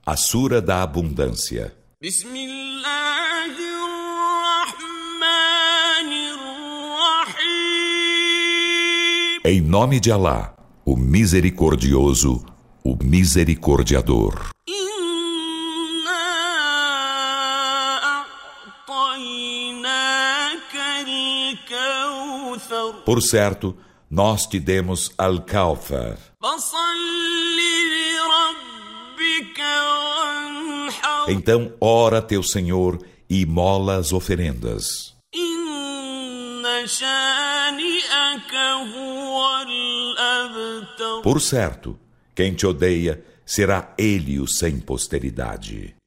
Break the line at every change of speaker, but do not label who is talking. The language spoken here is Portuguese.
A Sura da Abundância. Em nome de Alá, o Misericordioso, o Misericordiador. Por certo, nós te demos Al-Kawthar. Então ora teu Senhor e imola as oferendas. Por certo, quem te odeia será ele o sem posteridade.